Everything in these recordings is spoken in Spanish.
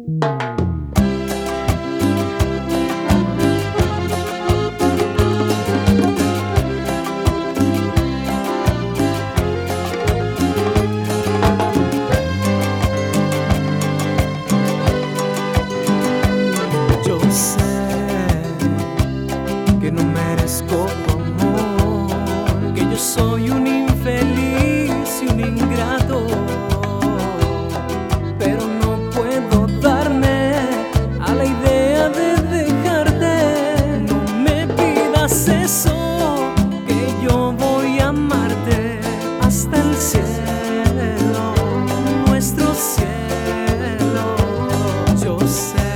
Yo sé que no merezco tu amor, que yo soy un infeliz y un ingrato, pero no puedo darme a la idea de dejarte. No me pidas eso, que yo voy a amarte hasta el cielo, nuestro cielo. Yo sé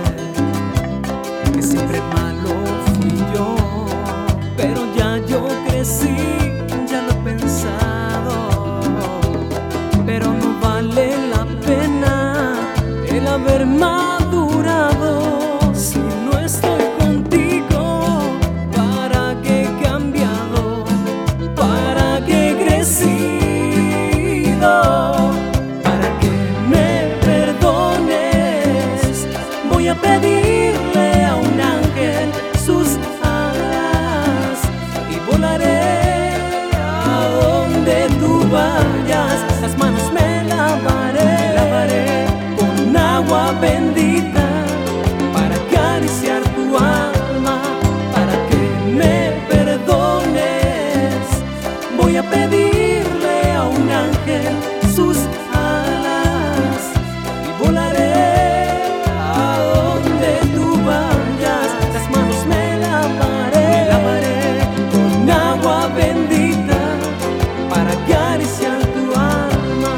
que siempre malo fui yo, pero ya yo crecí, ya lo he pensado. Pero no vale la pena el haber madurado. Si no estoy contigo, ¿para qué he cambiado? ¿Para qué he crecido? Para que me perdones, voy a pedirle a un ángel sus alas y volaré a donde tú vayas. Las manos me lavaré con agua bendita para acariciar tu alma, para que me perdones. Voy a pedirle a un ángel sus alas y volaré a donde tú vayas. Las manos me lavaré con agua bendita para acariciar tu alma.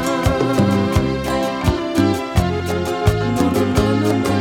No, no, no, no, no,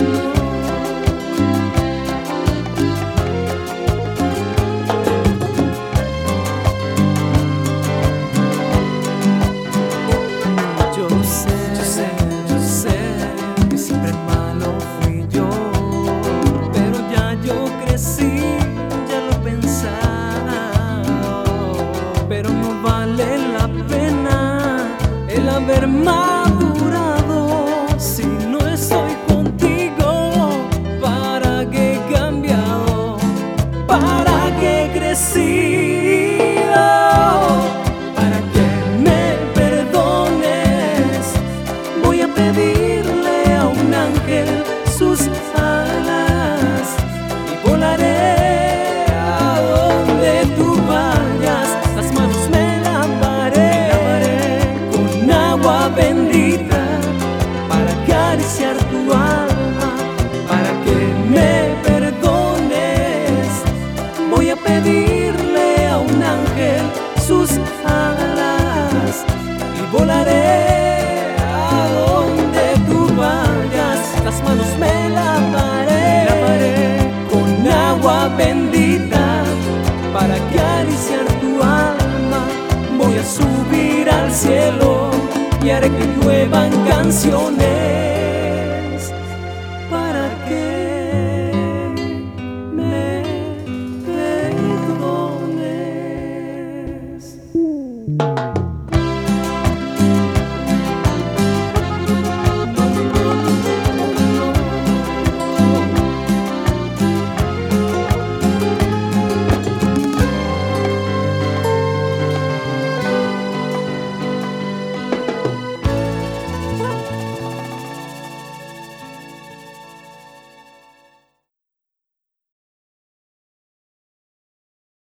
Yo sé que siempre malo fui yo, pero ya yo crecí, ya lo he pensado. Pero no vale la pena el haber madurado. Si no estoy contigo, ¿para qué he cambiado? ¿Para qué he crecido? Para que me perdones, voy a pedirle a un ángel sus alas y volaré a donde tú vayas. Las manos me lavaré con agua bendita para acariciar tu alma, para que me perdones. Voy a pedirle a un ángel sus alas y volaré a donde tú vayas. Las manos me lavaré con agua bendita para acariciar tu alma. Voy a subir al cielo y haré que lluevan canciones